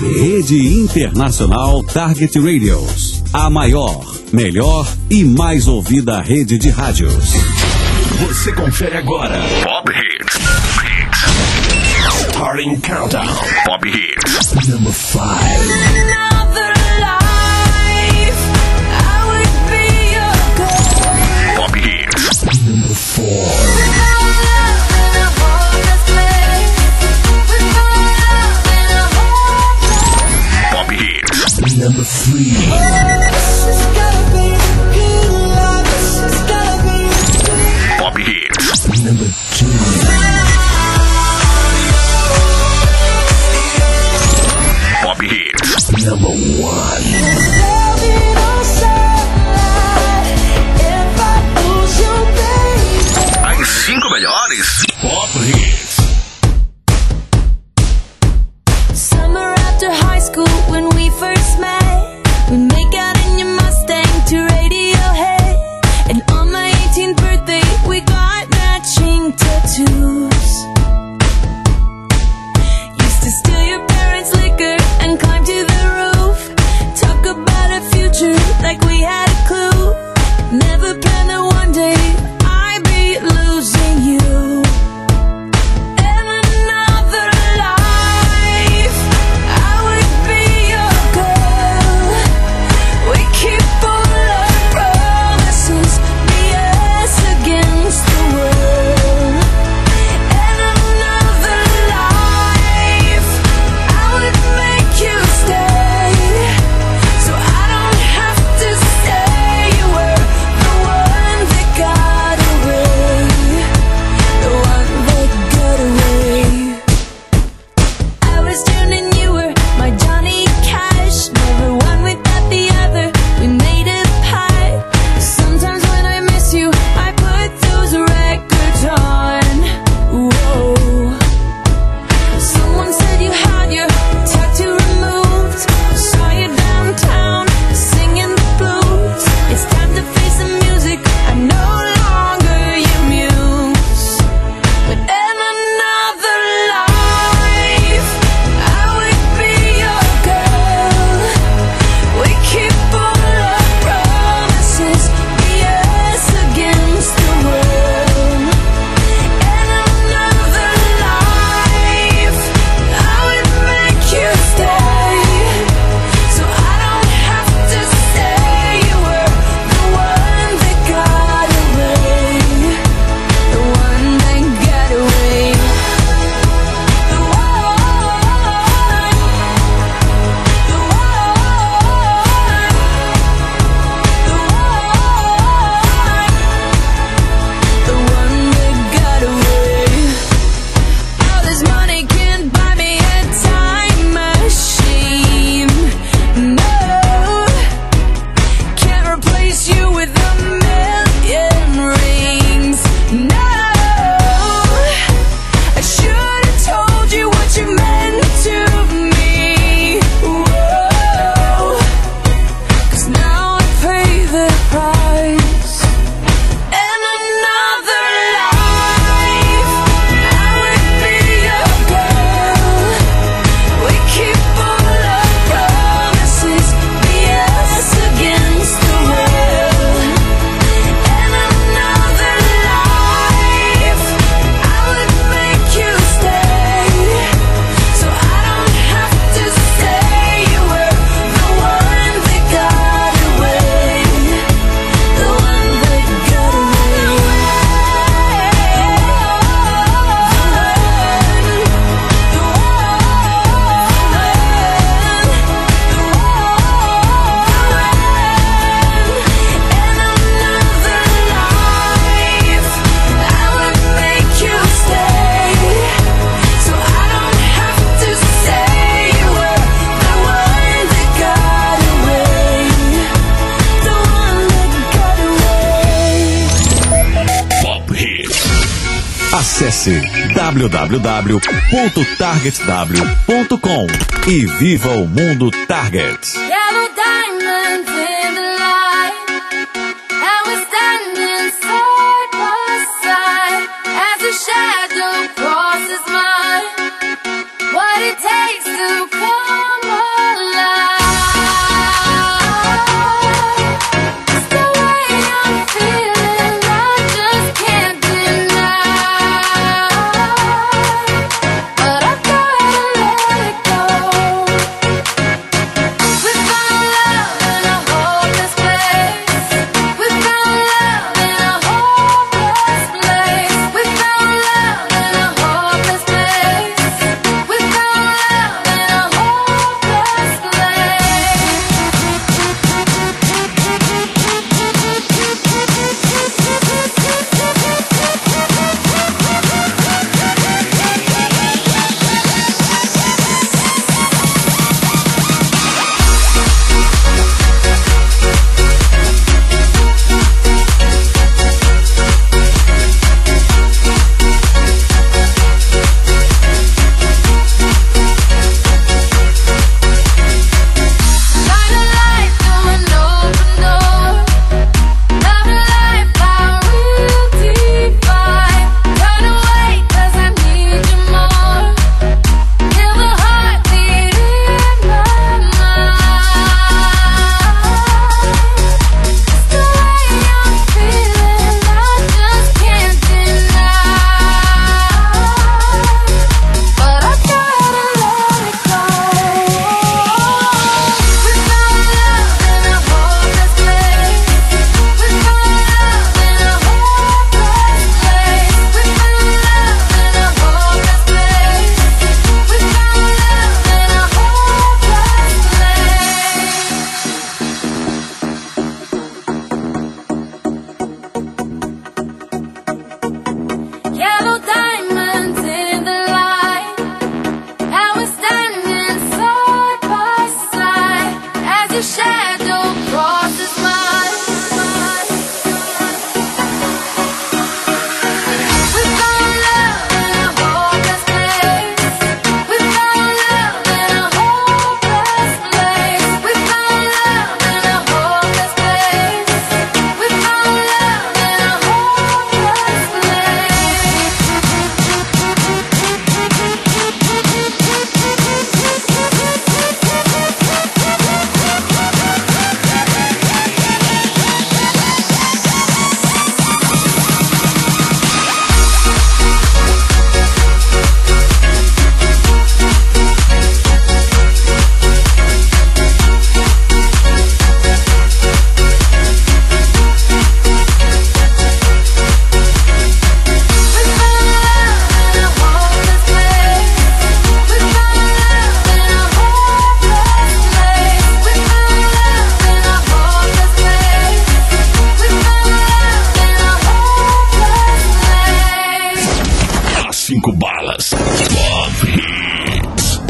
Rede Internacional Target Radios. A maior, melhor e mais ouvida rede de rádios. Você confere agora Pop Hits. Starting Countdown. Pop Hits. Number 5. Pop Hits. Number 4. Number 3. Pop Hits. Number 2. Pop Hits. Number 1. As 5 melhores Pop Hits. Summer after high school when we first met. We make out in your Mustang to Radiohead. And on my 18th birthday we got matching tattoos. Used to steal your parents' liquor and climb to the roof. Talk about a future like we had a clue. Never planned that one day I'd be losing you. Acesse www.targetw.com e viva o mundo Target. Yellow diamonds in the light, and we're standing side by side as a shadow crosses mine. What it takes to come alive. 5 balas. Pop Hits.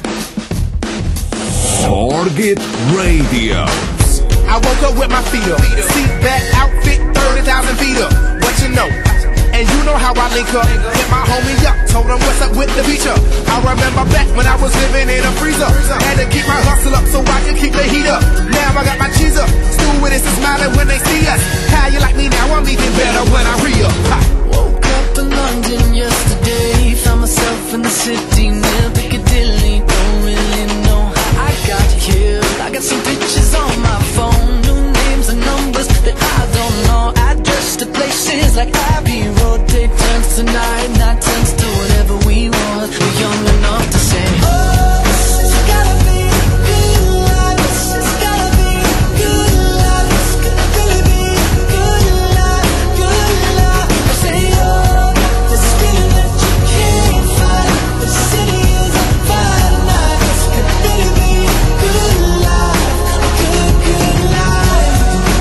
Target Radio. I woke up with my feet up. Seat back, outfit, 30,000 feet up. What you know? And you know how I link up. Hit my homie up, told him what's up with the feature. I remember back when I was living in a freezer. Had to keep my hustle up so I could keep the heat up. Now I got my cheese up. Stewardess is smiling when they see us. How you like me now? I'm even better when I re-up. Woke up in London yesterday. Found myself in the city near Piccadilly. Don't really know how I got here. I got some pictures on my phone, new names and numbers that I don't know. Address to places like Abbey Road. Day turns to night, night turns to whatever we want. We're young enough to say, oh, it's gotta be good life. It's gotta be good life. It's gonna really be good life, good life. I say, oh, this feeling that you can't fight. The city is on fire tonight. It's gonna really be good life, good, good life.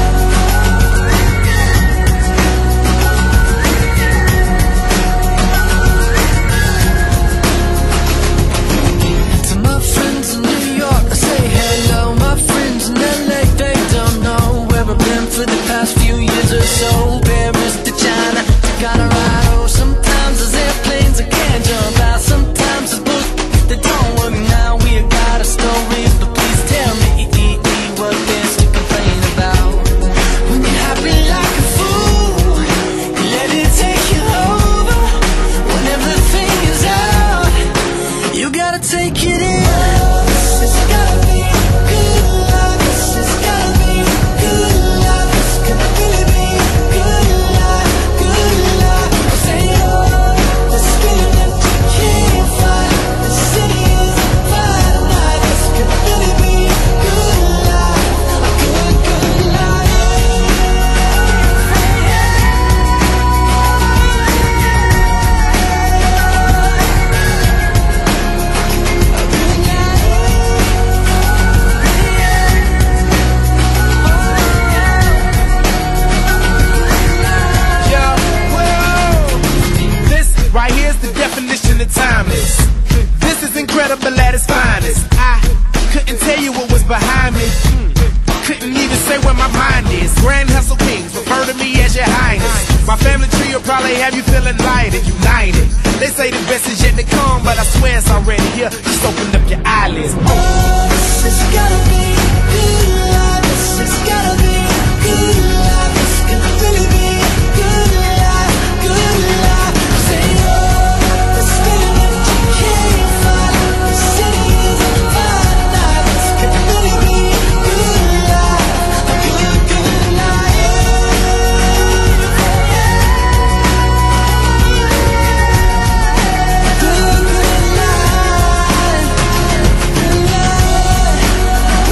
To my friends in New York, I say hello. My friends in LA, they don't know where I've been for the past few years or so. Paris to China, to Colorado. Sometimes there's airplanes I can't jump out. Sometimes there's books that don't work now. We got a story, but please tell me what there's to complain about. When you're happy like a fool, you let it take you over. When everything is out, you gotta take it in. It's gotta be good life. It's gotta be good life. It's gonna really be good life, good life. I say, oh, this feeling that you can't fight. The city is on fire tonight. It's gonna really be good life, a good, good life. Yo, whoa. This right here's the definition of timeless. This is incredible at its finest. I couldn't tell you what was behind me. Couldn't even say where my mind is. Grand Hustle Kings refer to me as your highness. My family tree will probably have you feeling light and united. They say the best is yet to come, but I swear it's already here. Just open up your eyelids. Oh, it's gotta be good life. It's gotta be good life. It's gonna really be good life, good life. Say, oh, this feeling that you can't fight. The city is on fire tonight. It's gonna really be good life, a good, good life. Good, good life. Good life.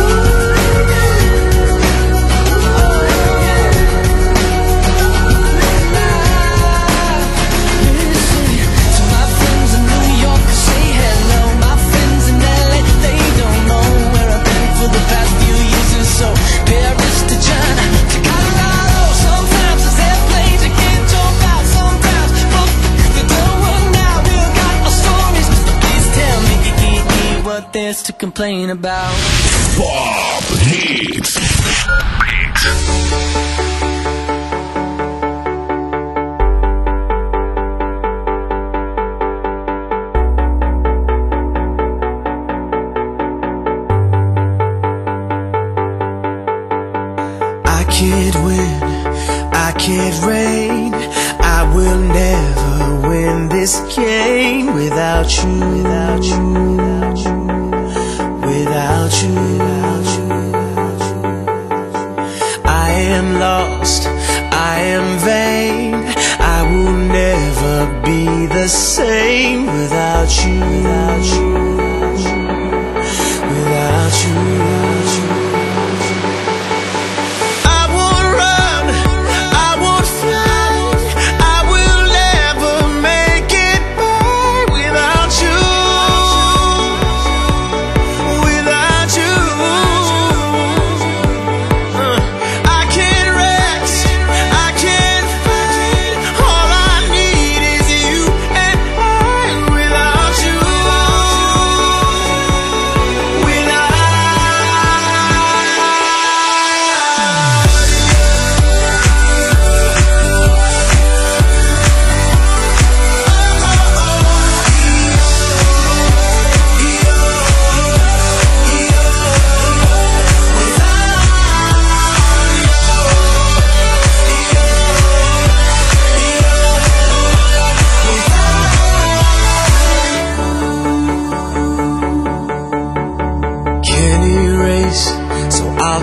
To my friends in New York, I say hello. My friends in LA, they don't know where I've been for the past few years or so. Paris to China, to Colorado. Sometimes there's airplanes you can't jump out. Sometimes books that don't work now. We've got our stories, but please tell me what there's to complain about. Pop Hits. I can't win, I can't reign. I will never win this game without you, without you, without you, without you, without you. I am lost, I am vain. I will never be the same without you, without you, without you, without you. I won't run, I won't fly. I will never make it by without you, without you. I can't rest, I can't fight. All I need is you and I.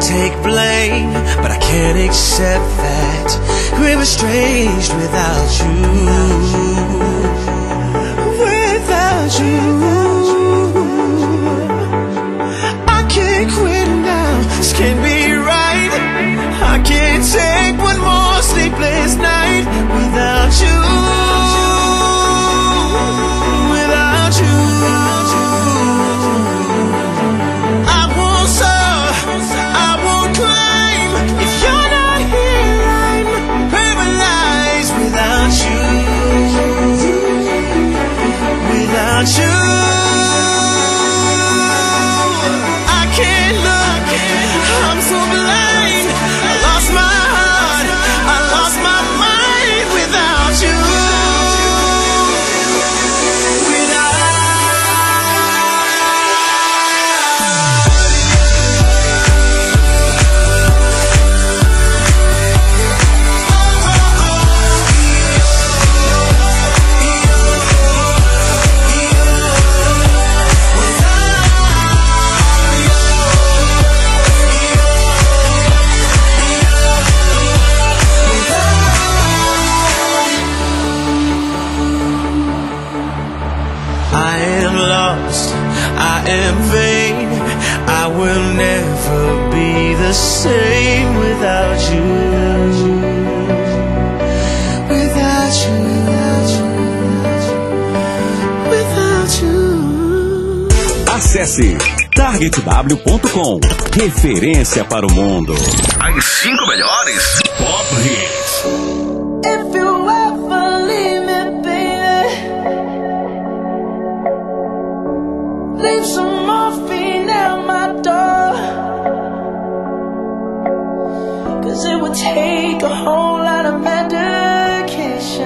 take blame, but I can't accept that we're estranged without you. Without you, I can't quit now. This can't be right. I can't take one more sleepless night without you. Without you, I won't suffer, I won't climb. If you're not here, I'm paralyzed without you. Without you, I can't look, I'm so blind. I lost my heart, I lost my mind without you. I am lost, I am vain, I will never be the same without you. Without you, without you. Acesse targetw.com. Referência para o mundo. As 5 melhores Pop Hits. If you ever leave me, baby, leave some morphine at my door. 'Cause it would take a whole lot of medication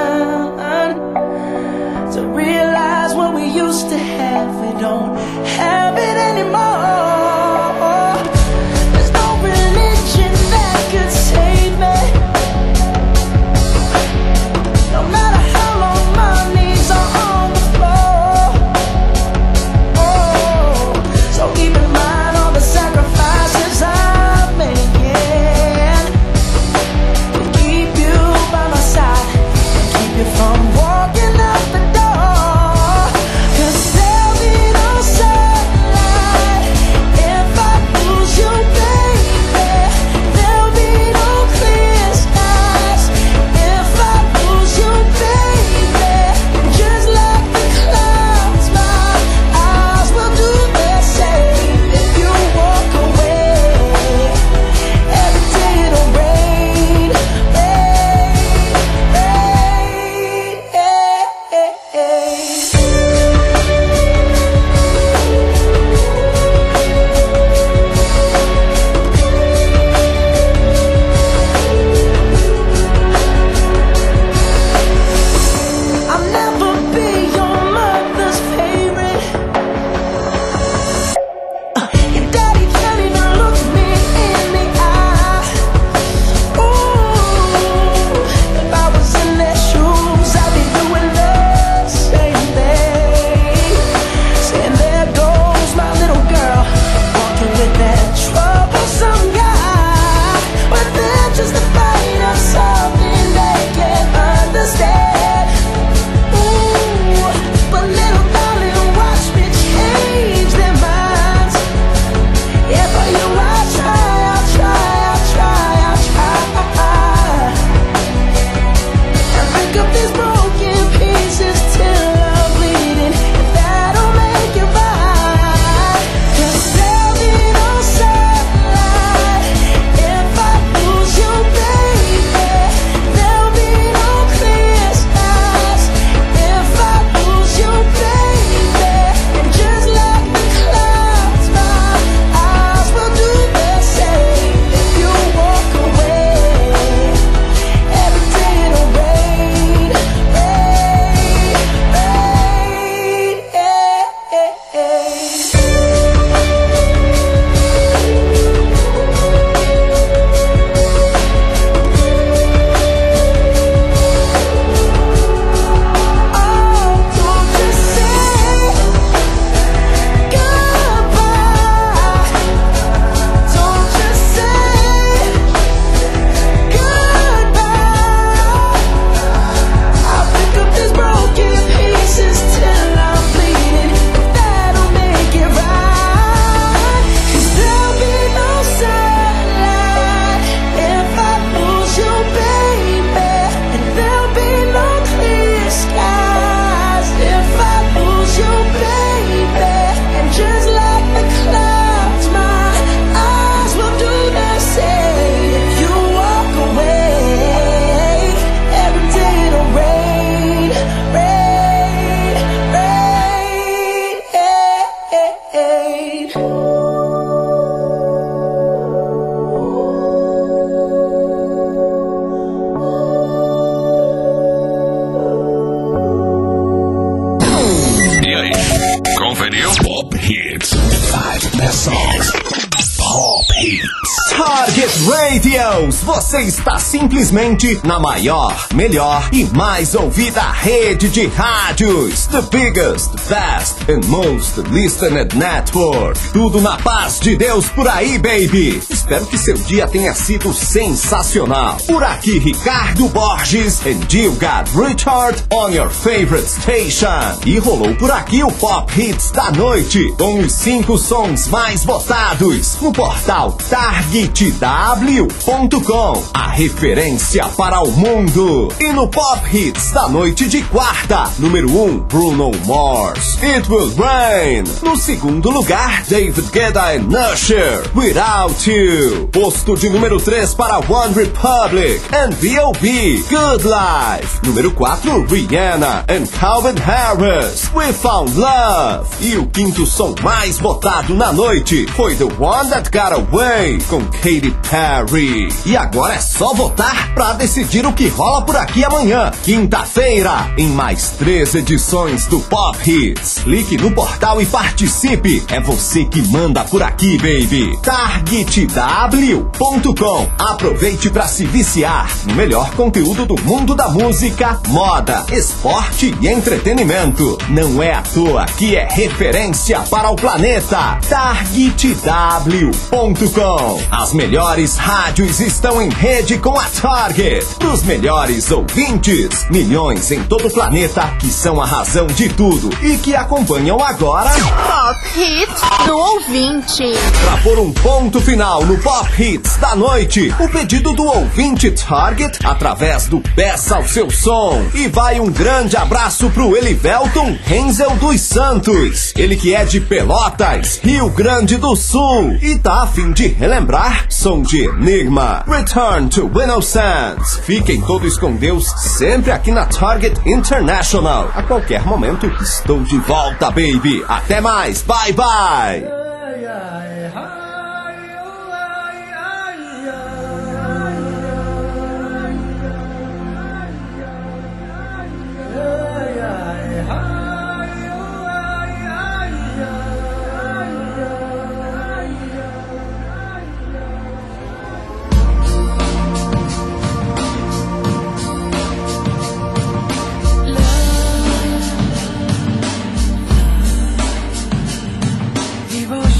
to realize what we used to have, we don't have it anymore. There's no religion that could save me. No matter how long my knees are on the floor. Oh, so keep in mind all the sacrifices I'm making to keep you by my side and keep you from walking out the door. 'Cause there'll be no sun Radio Pop Hits. 5 best songs. Pop Hits. Target Radios, você está simplesmente na maior, melhor e mais ouvida rede de rádios. The biggest, best and most listened network. Tudo na paz de Deus por aí, baby. Espero que seu dia tenha sido sensacional. Por aqui, Ricardo Borges and you got Richard on your favorite station. E rolou por aqui o Pop Hits da noite, com os 5 sons mais votados no portal TargetW.com, a referência para o mundo. E no Pop Hits da noite de quarta, número 1, Bruno Mars, It Will Rain. No segundo lugar, David Guetta and Usher, Without You. Posto de número 3 para One Republic and B.O.B, Good Life. Número 4, Rihanna and Calvin Harris, We Found Love. E o quinto som mais votado na noite foi The One That Got Away, com Katy Perry. E agora é só votar pra decidir o que rola por aqui amanhã, quinta-feira, em mais 3 edições do Pop Hits. Clique no portal e participe. É você que manda por aqui, baby. TargetW.com. Aproveite pra se viciar no melhor conteúdo do mundo da música, moda, esporte e entretenimento. Não é à toa que é referência para o planeta. TargetW.com. As melhores rádios estão em rede com a Target. Os melhores ouvintes, milhões em todo o planeta que são a razão de tudo e que acompanham agora Pop Hits do ouvinte. Pra pôr um ponto final no Pop Hits da noite, o pedido do ouvinte Target através do Peça ao Seu Som. E vai um grande abraço pro Elivelton Renzel dos Santos, ele que é de Pelotas, Rio Grande do Sul, e tá a fim de relembrar som de Enigma, Return to Innocence. Fiquem todos com Deus, sempre aqui na Target International. A qualquer momento estou de volta, baby. Até mais, bye bye. People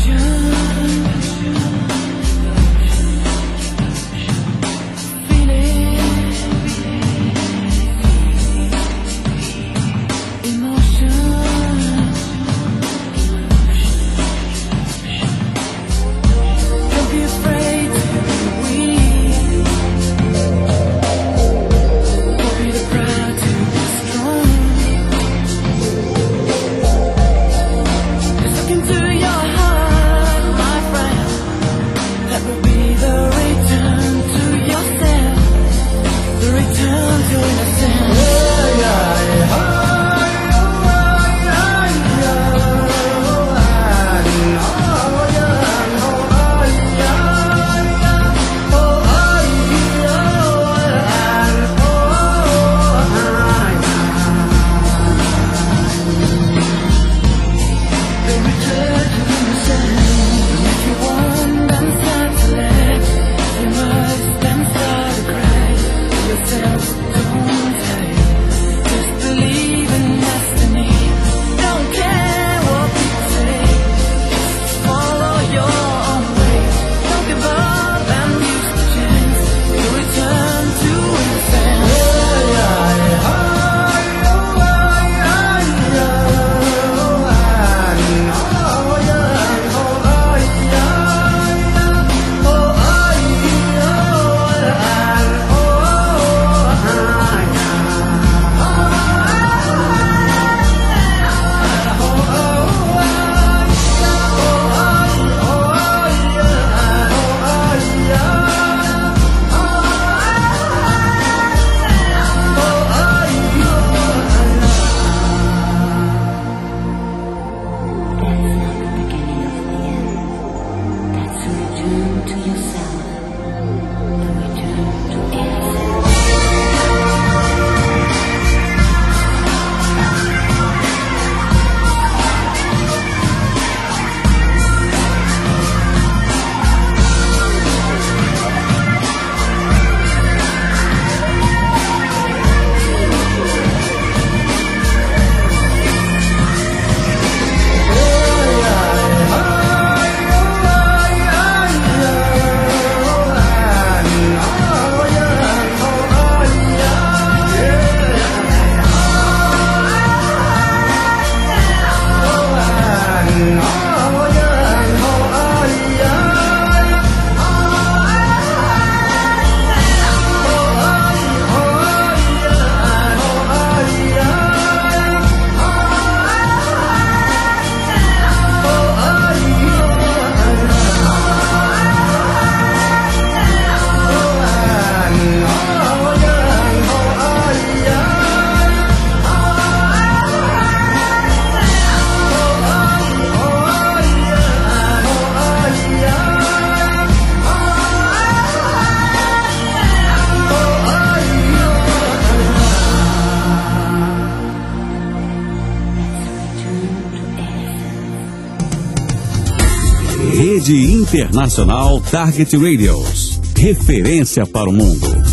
Rede Internacional Target Radios. Referência para o mundo.